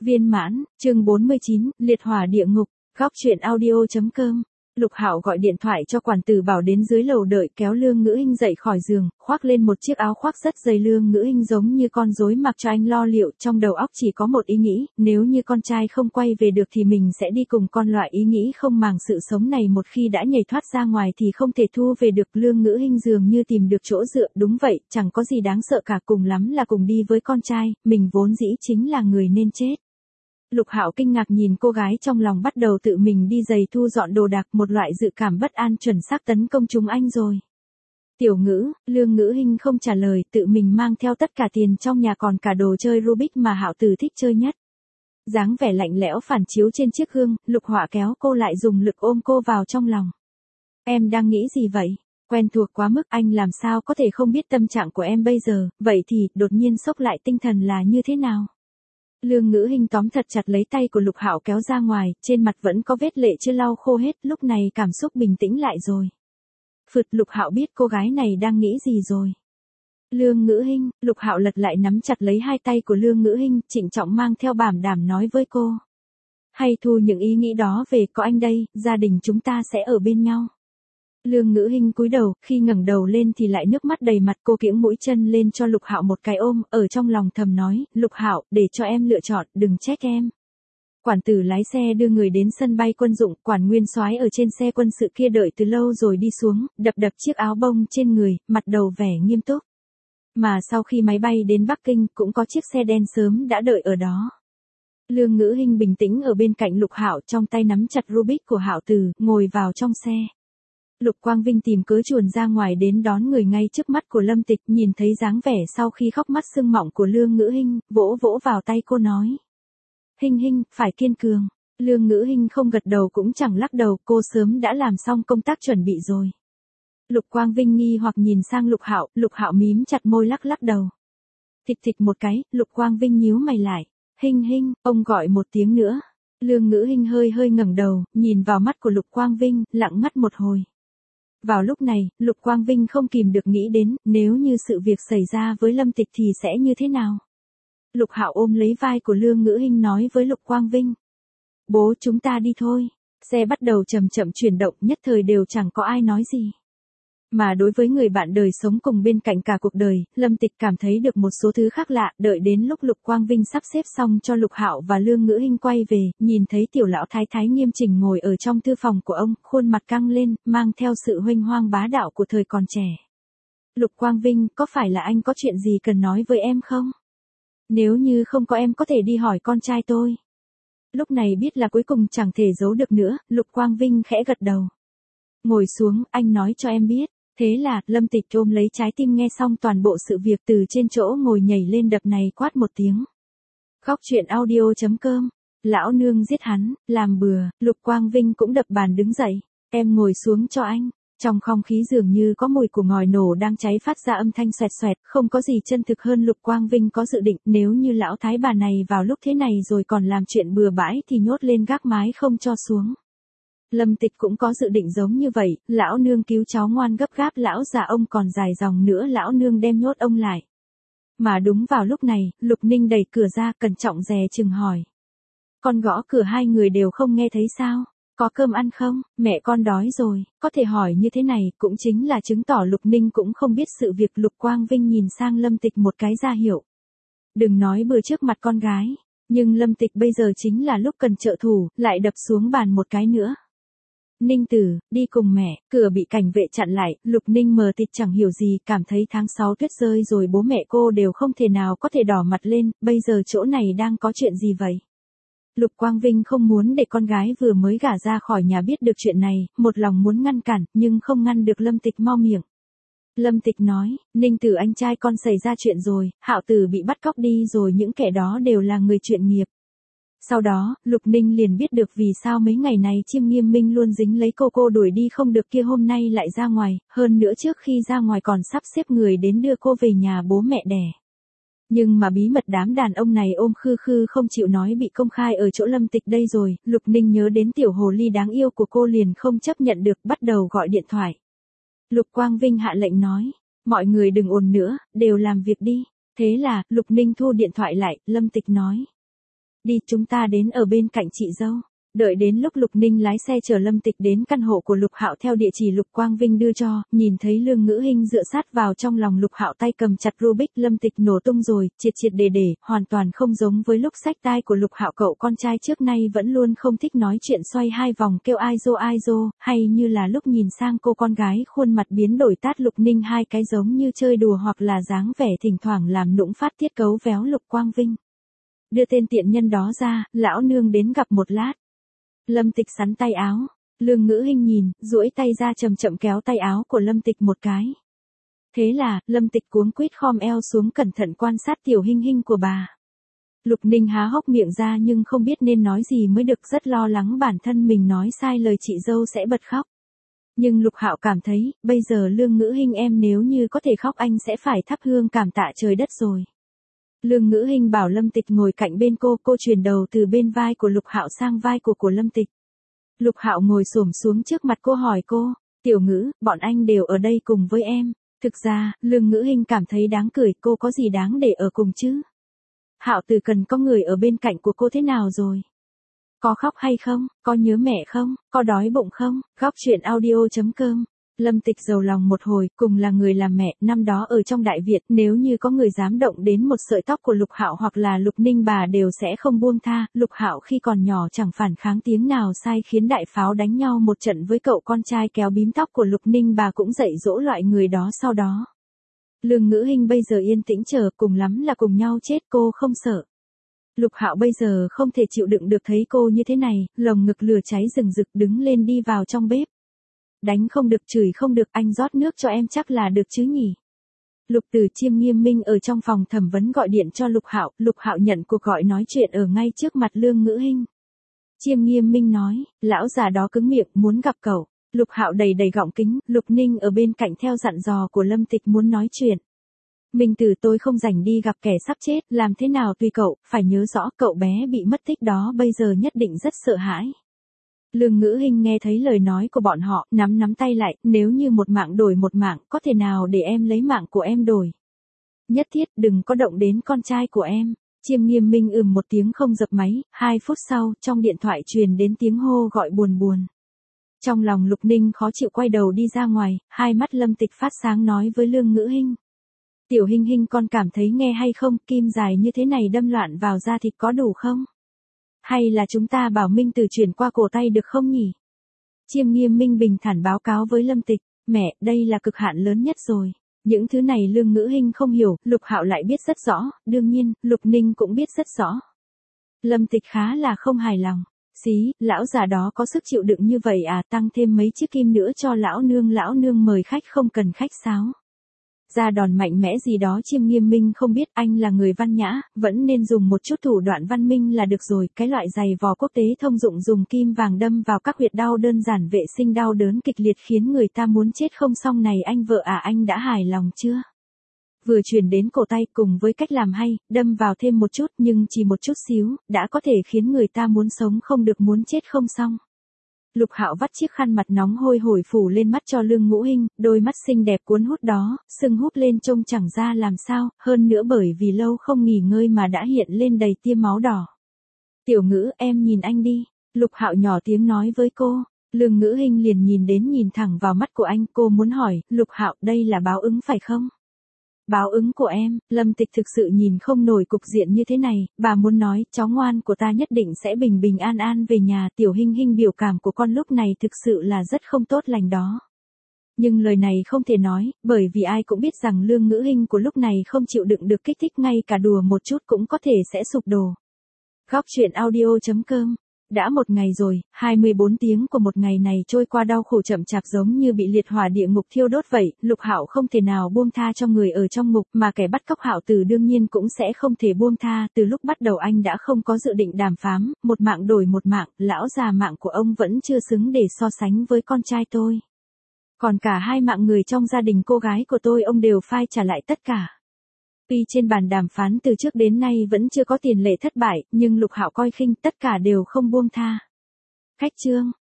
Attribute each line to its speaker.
Speaker 1: Viên mãn, chương 49, liệt hỏa địa ngục, góc truyện audio.com. Lục Hạo gọi điện thoại cho quản tử bảo đến dưới lầu đợi, kéo Lương Ngữ Hinh dậy khỏi giường, khoác lên một chiếc áo khoác rất dày. Lương Ngữ Hinh giống như con rối mặc cho anh lo liệu, trong đầu óc chỉ có một ý nghĩ, nếu như con trai không quay về được thì mình sẽ đi cùng con. Loại ý nghĩ không màng sự sống này một khi đã nhảy thoát ra ngoài thì không thể thu về được. Lương Ngữ Hinh dường như tìm được chỗ dựa, đúng vậy, chẳng có gì đáng sợ cả, cùng lắm là cùng đi với con trai, mình vốn dĩ chính là người nên chết. Lục Hạo kinh ngạc nhìn cô gái, trong lòng bắt đầu tự mình đi giày thu dọn đồ đạc, một loại dự cảm bất an chuẩn xác tấn công chúng anh rồi. Tiểu Ngữ, Lương Ngữ Hinh không trả lời, tự mình mang theo tất cả tiền trong nhà còn cả đồ chơi Rubik mà Hạo Tử thích chơi nhất. Dáng vẻ lạnh lẽo phản chiếu trên chiếc gương, Lục Họa kéo cô lại dùng lực ôm cô vào trong lòng. Em đang nghĩ gì vậy? Quen thuộc quá mức, anh làm sao có thể không biết tâm trạng của em bây giờ, vậy thì, đột nhiên sốc lại tinh thần là như thế nào? Lương Ngữ Hinh tóm thật chặt lấy tay của Lục Hạo kéo ra ngoài, trên mặt vẫn có vết lệ chưa lau khô hết, lúc này cảm xúc bình tĩnh lại rồi. Phượt, Lục Hạo biết cô gái này đang nghĩ gì rồi. Lương Ngữ Hinh, Lục Hạo lật lại nắm chặt lấy hai tay của Lương Ngữ Hinh, trịnh trọng mang theo bảo đảm nói với cô. Hay thu những ý nghĩ đó về, có anh đây, gia đình chúng ta sẽ ở bên nhau. Lương Ngữ Hinh cúi đầu, khi ngẩng đầu lên thì lại nước mắt đầy mặt. Cô kiễng mũi chân lên cho Lục Hạo một cái ôm, ở trong lòng thầm nói, Lục Hạo, để cho em lựa chọn, đừng trách em. Quản tử lái xe đưa người đến sân bay quân dụng, Quản Nguyên Soái ở trên xe quân sự kia đợi từ lâu rồi đi xuống, đập chiếc áo bông trên người, mặt đầu vẻ nghiêm túc. Mà sau khi máy bay đến Bắc Kinh, cũng có chiếc xe đen sớm đã đợi ở đó. Lương Ngữ Hinh bình tĩnh ở bên cạnh Lục Hạo, trong tay nắm chặt Rubik của Hạo Tử, ngồi vào trong xe. Lục Quang Vinh tìm cớ chuồn ra ngoài đến đón người ngay trước mắt của Lâm Tịch, nhìn thấy dáng vẻ sau khi khóc mắt sưng mọng của Lương Ngữ Hinh, vỗ vỗ vào tay cô nói. Hinh Hinh, phải kiên cường. Lương Ngữ Hinh không gật đầu cũng chẳng lắc đầu, cô sớm đã làm xong công tác chuẩn bị rồi. Lục Quang Vinh nghi hoặc nhìn sang Lục Hạo mím chặt môi lắc đầu. Thịch thịch một cái, Lục Quang Vinh nhíu mày lại. Hinh Hinh, ông gọi một tiếng nữa. Lương Ngữ Hinh hơi ngẩng đầu, nhìn vào mắt của Lục Quang Vinh, lặng ngắt một hồi. Vào lúc này, Lục Quang Vinh không kìm được nghĩ đến, nếu như sự việc xảy ra với Lâm Tịch thì sẽ như thế nào? Lục Hạo ôm lấy vai của Lương Ngữ Hinh nói với Lục Quang Vinh. Bố, chúng ta đi thôi. Xe bắt đầu chậm chuyển động, nhất thời đều chẳng có ai nói gì. Mà đối với người bạn đời sống cùng bên cạnh cả cuộc đời, Lâm Tịch cảm thấy được một số thứ khác lạ. Đợi đến lúc Lục Quang Vinh sắp xếp xong cho Lục Hạo và Lương Ngữ Hinh quay về, nhìn thấy tiểu lão thái thái nghiêm chỉnh ngồi ở trong thư phòng của ông, khuôn mặt căng lên, mang theo sự huênh hoang bá đạo của thời còn trẻ. Lục Quang Vinh, có phải là anh có chuyện gì cần nói với em không? Nếu như không có em có thể đi hỏi con trai tôi. Lúc này biết là cuối cùng chẳng thể giấu được nữa, Lục Quang Vinh khẽ gật đầu. Ngồi xuống, anh nói cho em biết. Thế là, Lâm Tịch ôm lấy trái tim nghe xong toàn bộ sự việc, từ trên chỗ ngồi nhảy lên đập này quát một tiếng. Góc truyện audio.com. Lão nương giết hắn, làm bừa. Lục Quang Vinh cũng đập bàn đứng dậy. Em ngồi xuống cho anh. Trong không khí dường như có mùi của ngòi nổ đang cháy phát ra âm thanh xoẹt xoẹt, không có gì chân thực hơn. Lục Quang Vinh có dự định, nếu như lão thái bà này vào lúc thế này rồi còn làm chuyện bừa bãi thì nhốt lên gác mái không cho xuống. Lâm Tịch cũng có dự định giống như vậy, lão nương cứu cháu ngoan gấp gáp, lão già ông còn dài dòng nữa, lão nương đem nhốt ông lại. Mà đúng vào lúc này, Lục Ninh đẩy cửa ra, cẩn trọng dè chừng hỏi. Con gõ cửa, hai người đều không nghe thấy sao? Có cơm ăn không? Mẹ con đói rồi. Có thể hỏi như thế này, cũng chính là chứng tỏ Lục Ninh cũng không biết sự việc. Lục Quang Vinh nhìn sang Lâm Tịch một cái ra hiệu. Đừng nói bừa trước mặt con gái. Nhưng Lâm Tịch bây giờ chính là lúc cần trợ thủ, lại đập xuống bàn một cái nữa. Ninh Tử, đi cùng mẹ. Cửa bị cảnh vệ chặn lại, Lục Ninh mờ tịt chẳng hiểu gì, cảm thấy tháng 6 tuyết rơi rồi bố mẹ cô đều không thể nào có thể đỏ mặt lên, bây giờ chỗ này đang có chuyện gì vậy? Lục Quang Vinh không muốn để con gái vừa mới gả ra khỏi nhà biết được chuyện này, một lòng muốn ngăn cản, nhưng không ngăn được Lâm Tịch mau miệng. Lâm Tịch nói, Ninh Tử anh trai con xảy ra chuyện rồi, Hạo Tử bị bắt cóc đi rồi, những kẻ đó đều là người chuyện nghiệp. Sau đó, Lục Ninh liền biết được vì sao mấy ngày này Chiêm Nghiêm Minh luôn dính lấy cô đuổi đi không được kia, hôm nay lại ra ngoài, hơn nữa trước khi ra ngoài còn sắp xếp người đến đưa cô về nhà bố mẹ đẻ. Nhưng mà bí mật đám đàn ông này ôm khư không chịu nói bị công khai ở chỗ Lâm Tịch đây rồi, Lục Ninh nhớ đến tiểu hồ ly đáng yêu của cô liền không chấp nhận được, bắt đầu gọi điện thoại. Lục Quang Vinh hạ lệnh nói, mọi người đừng ồn nữa, đều làm việc đi. Thế là, Lục Ninh thu điện thoại lại, Lâm Tịch nói. Đi, chúng ta đến ở bên cạnh chị dâu. Đợi đến lúc Lục Ninh lái xe chở Lâm Tịch đến căn hộ của Lục Hạo theo địa chỉ Lục Quang Vinh đưa cho, nhìn thấy Lương Ngữ Hinh dựa sát vào trong lòng Lục Hạo tay cầm chặt Rubik, Lâm Tịch nổ tung rồi, triệt triệt để, hoàn toàn không giống với lúc xách tai của Lục Hạo. Cậu con trai trước nay vẫn luôn không thích nói chuyện xoay hai vòng kêu ai dô, hay như là lúc nhìn sang cô con gái khuôn mặt biến đổi tát Lục Ninh hai cái giống như chơi đùa hoặc là dáng vẻ thỉnh thoảng làm nũng phát tiết cấu véo Lục Quang Vinh. Đưa tên tiện nhân đó ra, lão nương đến gặp một lát. Lâm Tịch sắn tay áo, Lương Ngữ Hinh nhìn, duỗi tay ra chậm chậm kéo tay áo của Lâm Tịch một cái. Thế là, Lâm Tịch cuống quýt khom eo xuống cẩn thận quan sát tiểu Hinh Hinh của bà. Lục Ninh há hốc miệng ra nhưng không biết nên nói gì mới được, rất lo lắng bản thân mình nói sai lời chị dâu sẽ bật khóc. Nhưng Lục Hạo cảm thấy, bây giờ Lương Ngữ Hinh em nếu như có thể khóc anh sẽ phải thắp hương cảm tạ trời đất rồi. Lương Ngữ Hinh bảo Lâm Tịch ngồi cạnh bên cô chuyển đầu từ bên vai của Lục Hạo sang vai của Lâm Tịch. Lục Hạo ngồi xổm xuống trước mặt cô hỏi cô, Tiểu Ngữ, bọn anh đều ở đây cùng với em. Thực ra, Lương Ngữ Hinh cảm thấy đáng cười, cô có gì đáng để ở cùng chứ? Hạo từ cần có người ở bên cạnh của cô thế nào rồi? Có khóc hay không? Có nhớ mẹ không? Có đói bụng không? Góc chuyện audio.com. Lâm Tịch giàu lòng một hồi, cùng là người làm mẹ, năm đó ở trong Đại Việt, nếu như có người dám động đến một sợi tóc của Lục Hạo hoặc là Lục Ninh bà đều sẽ không buông tha. Lục Hạo khi còn nhỏ chẳng phản kháng tiếng nào sai khiến đại pháo đánh nhau một trận với cậu con trai kéo bím tóc của Lục Ninh bà cũng dạy dỗ loại người đó sau đó. Lương Ngữ Hinh bây giờ yên tĩnh chờ, cùng lắm là cùng nhau chết, cô không sợ. Lục Hạo bây giờ không thể chịu đựng được thấy cô như thế này, lồng ngực lửa cháy rừng rực đứng lên đi vào trong bếp. Đánh không được chửi không được, anh rót nước cho em chắc là được chứ nhỉ. Lục Từ Chiêm Nghiêm Minh ở trong phòng thẩm vấn gọi điện cho Lục Hạo nhận cuộc gọi nói chuyện ở ngay trước mặt Lương Ngữ Hinh. Chiêm Nghiêm Minh nói, lão già đó cứng miệng muốn gặp cậu. Lục Hạo đầy gọng kính, Lục Ninh ở bên cạnh theo dặn dò của Lâm Tịch muốn nói chuyện. Minh Tử tôi không rảnh đi gặp kẻ sắp chết, làm thế nào tùy cậu, phải nhớ rõ cậu bé bị mất tích đó bây giờ nhất định rất sợ hãi. Lương Ngữ Hinh nghe thấy lời nói của bọn họ, nắm tay lại, nếu như một mạng đổi một mạng, có thể nào để em lấy mạng của em đổi? Nhất thiết đừng có động đến con trai của em. Chiêm Nghiêm Minh một tiếng không dập máy, 2 phút sau, trong điện thoại truyền đến tiếng hô gọi buồn. Trong lòng Lục Ninh khó chịu quay đầu đi ra ngoài, hai mắt Lâm Tịch phát sáng nói với Lương Ngữ Hinh. Tiểu Hinh Hinh con cảm thấy nghe hay không, kim dài như thế này đâm loạn vào da thịt có đủ không? Hay là chúng ta bảo Minh Tử chuyển qua cổ tay được không nhỉ? Chiêm Nghiêm Minh bình thản báo cáo với Lâm Tịch, mẹ, đây là cực hạn lớn nhất rồi. Những thứ này Lương Ngữ Hinh không hiểu, Lục Hạo lại biết rất rõ, đương nhiên, Lục Ninh cũng biết rất rõ. Lâm Tịch khá là không hài lòng. Xí, lão già đó có sức chịu đựng như vậy à, tăng thêm mấy chiếc kim nữa cho lão nương mời khách không cần khách sáo. Ra đòn mạnh mẽ gì đó Chiêm Nghiêm Minh không biết, anh là người văn nhã, vẫn nên dùng một chút thủ đoạn văn minh là được rồi, cái loại giày vò quốc tế thông dụng dùng kim vàng đâm vào các huyệt đau đơn giản vệ sinh đau đớn kịch liệt khiến người ta muốn chết không xong này anh vợ à, anh đã hài lòng chưa? Vừa chuyển đến cổ tay cùng với cách làm hay, đâm vào thêm một chút nhưng chỉ một chút xíu, đã có thể khiến người ta muốn sống không được muốn chết không xong. Lục Hạo vắt chiếc khăn mặt nóng hôi hổi phủ lên mắt cho Lương Ngữ Hinh, đôi mắt xinh đẹp cuốn hút đó, sưng húp lên trông chẳng ra làm sao, hơn nữa bởi vì lâu không nghỉ ngơi mà đã hiện lên đầy tia máu đỏ. Tiểu Ngữ, em nhìn anh đi. Lục Hạo nhỏ tiếng nói với cô. Lương Ngữ Hinh liền nhìn thẳng vào mắt của anh, cô muốn hỏi, Lục Hạo, đây là báo ứng phải không? Báo ứng của em. Lâm Tịch thực sự nhìn không nổi cục diện như thế này, bà muốn nói, cháu ngoan của ta nhất định sẽ bình an về nhà. Tiểu Hinh Hinh, biểu cảm của con lúc này thực sự là rất không tốt lành đó. Nhưng lời này không thể nói, bởi vì ai cũng biết rằng Lương Ngữ Hinh của lúc này không chịu đựng được kích thích, ngay cả đùa một chút cũng có thể sẽ sụp đổ. Góc chuyện audio.com. Đã một ngày rồi, 24 tiếng của một ngày này trôi qua đau khổ chậm chạp giống như bị liệt hỏa địa ngục thiêu đốt vậy. Lục Hạo không thể nào buông tha cho người ở trong ngục, mà kẻ bắt cóc Hạo Từ đương nhiên cũng sẽ không thể buông tha. Từ lúc bắt đầu anh đã không có dự định đàm phán, một mạng đổi một mạng, lão già mạng của ông vẫn chưa xứng để so sánh với con trai tôi. Còn cả 2 mạng người trong gia đình cô gái của tôi ông đều phai trả lại tất cả. Tuy trên bàn đàm phán từ trước đến nay vẫn chưa có tiền lệ thất bại, nhưng Lục Hạo coi khinh tất cả đều không buông tha. Cách chương